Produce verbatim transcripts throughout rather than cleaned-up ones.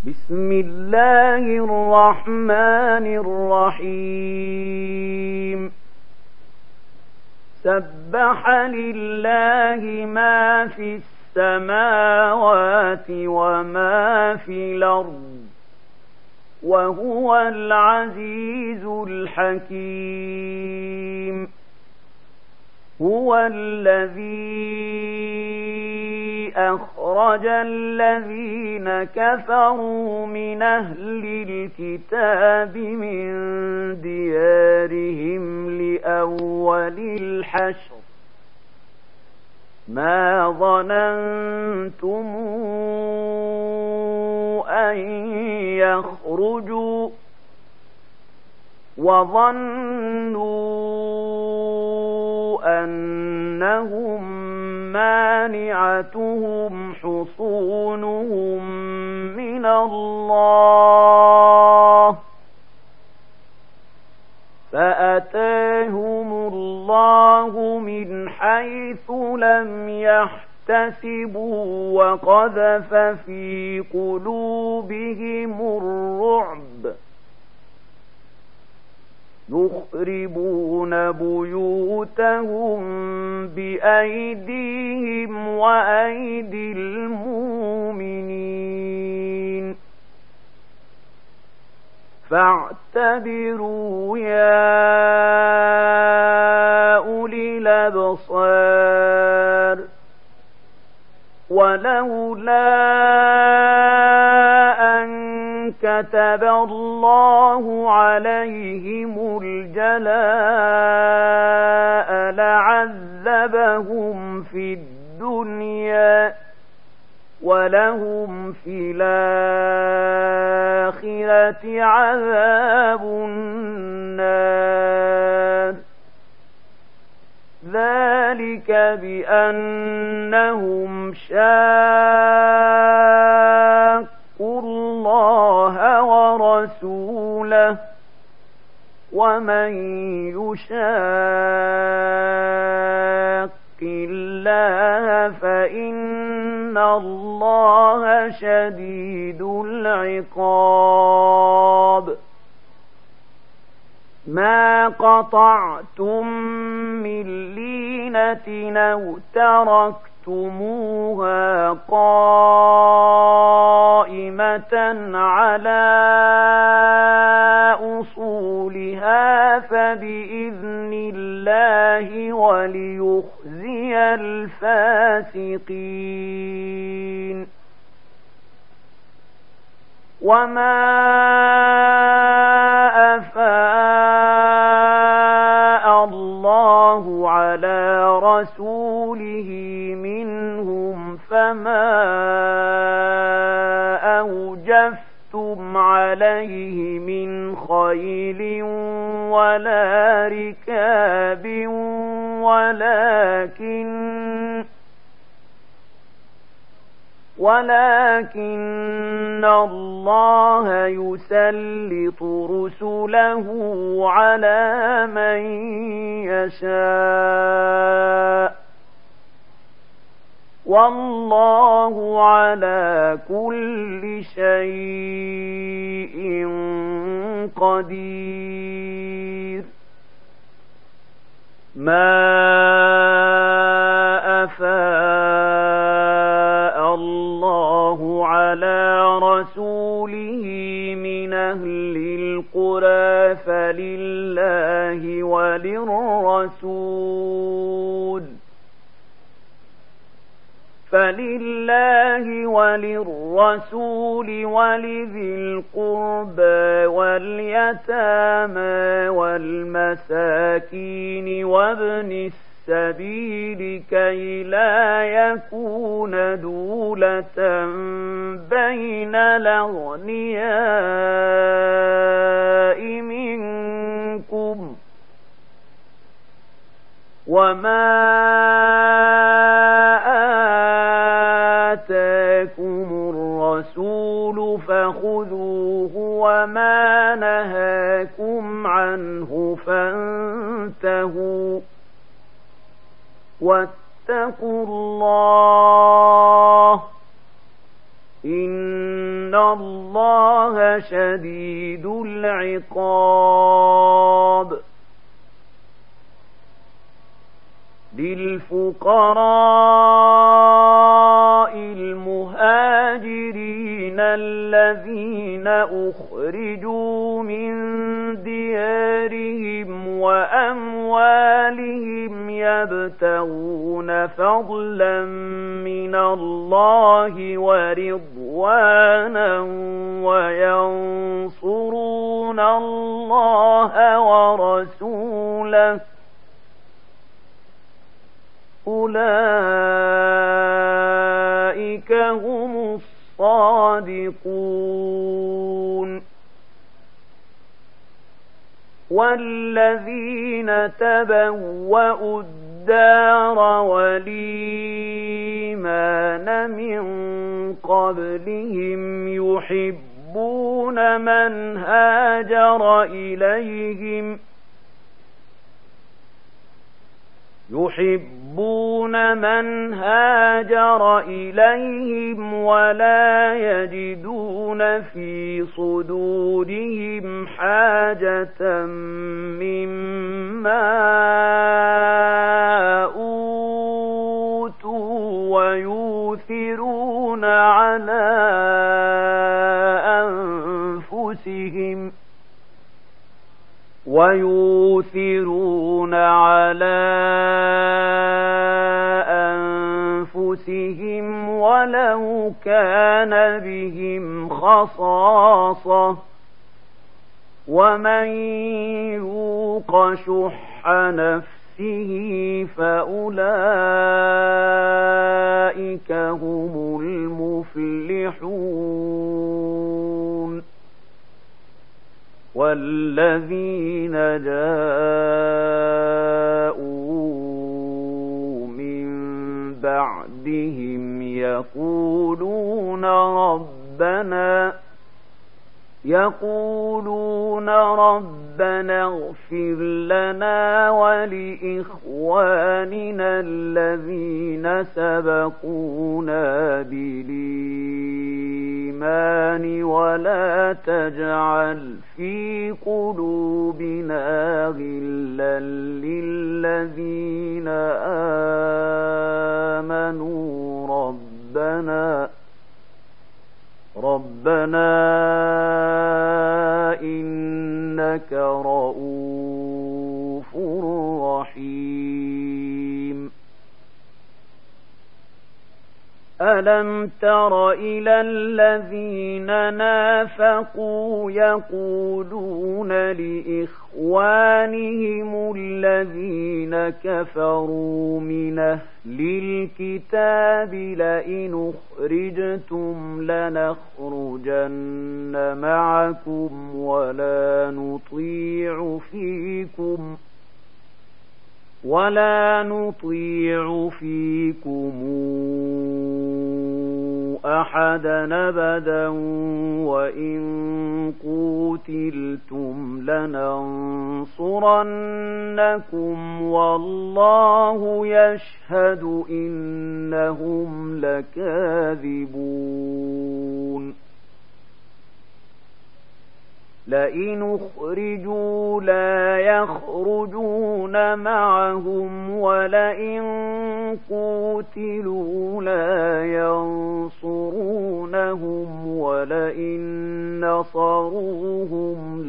بسم الله الرحمن الرحيم سبح لله ما في السماوات وما في الأرض وهو العزيز الحكيم هو الذي أخرج الذين كفروا من أهل الكتاب من ديارهم لأول الحشر ما ظننتم أن يخرجوا وظنوا أنهم مانعتهم حصونهم من الله فأتاهم الله من حيث لم يحتسبوا وقذف في قلوبهم الرعب يخربون بيوتهم بأيديهم وأيدي المؤمنين فاعتبروا يا أولي الأبصار ولولا أن كتب الله عليهم الجلاء لعذبهم في الدنيا ولهم في الآخرة عذاب النار ذلك بأنهم شاقوا الله ورسوله ومن يشاق الله فإن الله شديد العقاب ما قطعتم من لينة أو تركتموها قائمة على أصولها فبإذن الله وليخزي الفاسقين وما أفاء الله على رسوله منهم فما أوجفتم عليه من خيل ولا ركاب ولكن ولكن الله يسلط رسله على من يشاء والله على كل شيء قدير ما أفاء الله على رسوله من أهل القرى فلله وللرسول فلله وللرسول ولذي القربى واليتامى والمساكين وابن السبيل كي لا يكون دولة بين الأغنياء منكم وما آتاكم الرسول فخذوه وما نهاكم عنه فانتهوا واتقوا الله إن إن الله شديد العقاب. للفقراء المهاجرين الذين أخرجوا من ديارهم وأموالهم يبتغون فضلا من الله ورضوانا وينصرون الله ورسوله أولئك هم الصادقون. والذين تبوأوا الدار والإيمان من قبلهم يحبون من هاجر إليهم يحبون من هاجر إليهم ولا يجدون في صدورهم حاجة مما أوتوا ويؤثرون على أنفسهم ويؤثرون على أنفسهم ولو كان بهم خصاصة ومن يوق شح نفسه فأولئك هم المفلحون. والذين جاءوا من بعدهم يقولون ربنا يقولون ربنا اغفر لنا ولإخواننا الذين سبقونا بالإيمان ولا تجعل في قلوبنا غلا للذين آمنوا ربنا ربنا إنك رؤوف رحيم. ألم تر إلى الذين نافقوا يقولون لإخوانهم الذين كفروا من أهل الكتاب لئن أخرجتم لنخرجن معكم ولا نطيع فيكم ولا نطيع فيكم أحدا أبدا وإن قوتلتم لننصرنكم والله يشهد إنهم لكاذبون. لئن أخرجوا لا يخرجون معهم ولئن قوتلوا لا ينصرونهم ولئن نصروهم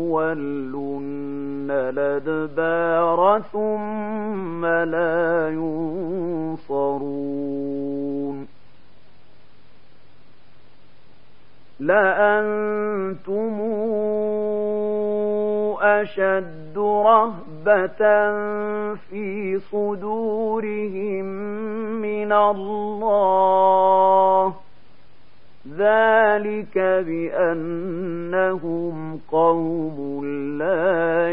ليولن الأدبار ثم لا ينصرون. لأنتم أشد رهبة في صدورهم من الله ذلك بأنهم قوم لا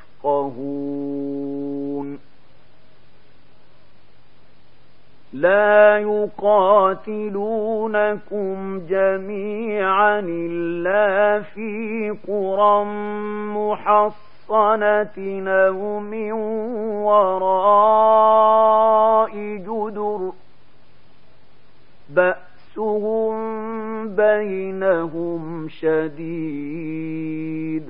يفقهون. لا يقاتلونكم جميعا إلا في قرى محصنة أو من وراء جدر بأسهم بينهم شديد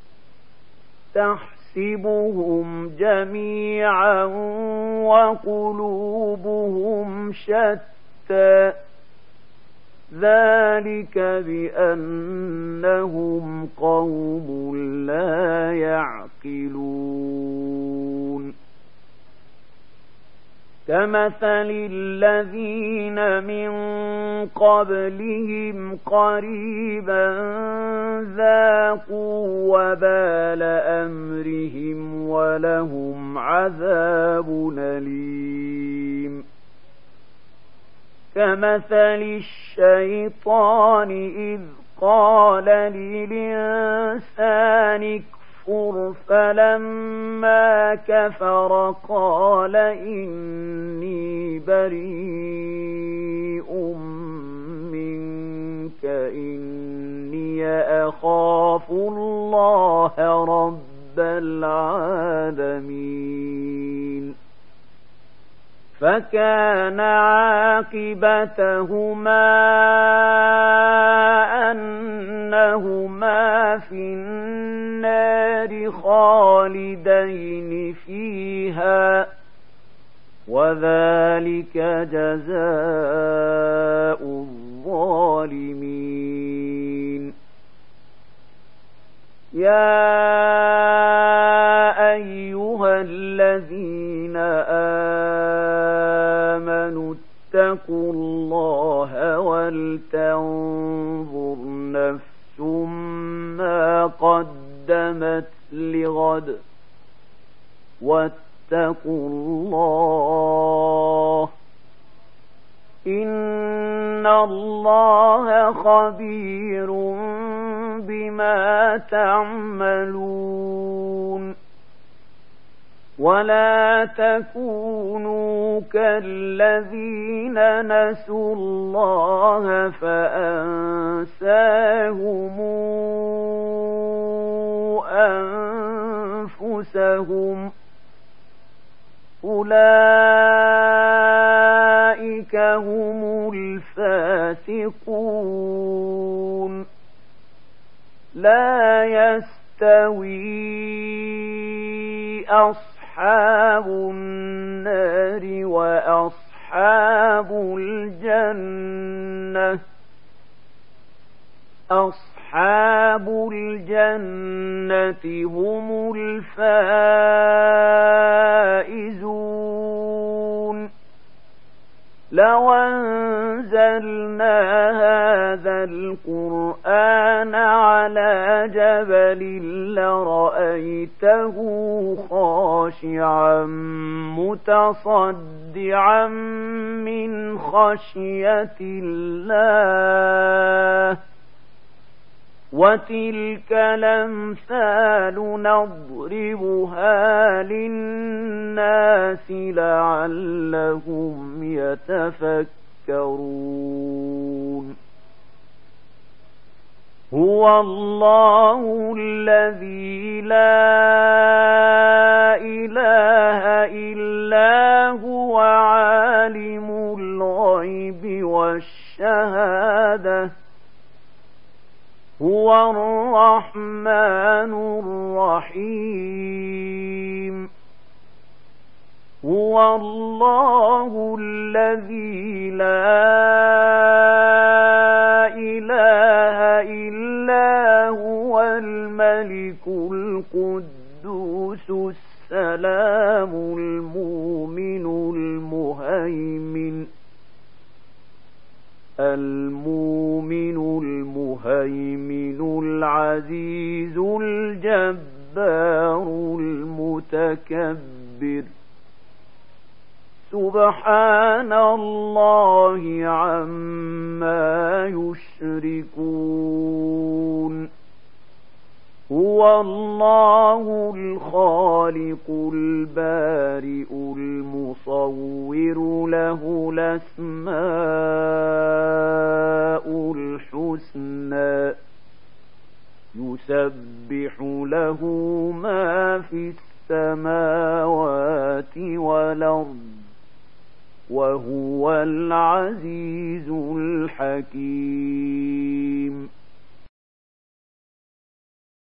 تحسبهم جميعا وقلوبهم شتى ذلك بأنهم قوم لا يعقلون كمثل الذين من قبلهم قريبا ذاقوا وبال أمرهم ولهم عذاب أليم كمثل الشيطان إذ قال للإنسان اكفر فلما كفر قال إني بريء منك إني أخاف الله رب العالمين فكان عاقبتهما أنهما في النار خالدين فيها وذلك جزاء الظالمين يا أيها الذين آمنوا اتقوا الله ولتنظر نفس ما قدمت لغد واتقوا الله إن الله خبير بما تعملون ولا تكونوا كالذين نسوا الله فأنساهم أنفسهم أولئك هم الفاسقون لا يستوي أصحاب النار وأصحاب الجنة أصحاب الجنة هم الفائزون لو أنزلنا هذا القرآن على جبل لرأيته خاشعا متصدعا من خشية الله وتلك الأمثال نضربها للناس لعلهم يتفكرون هو الله الذي لا إله إلا هو عالم الغيب والشهادة هو الرحمن الرحيم هو الله الذي لا إله إلا هو الملك القدوس السلام المؤمن المهيمن المؤمن المهيمن العزيز الجبار المتكبر سبحان الله عما يشركون هو الله الخالق البارئ المصور له الأسماء الحسنى يسبح له ما في السماوات والأرض وهو العزيز الحكيم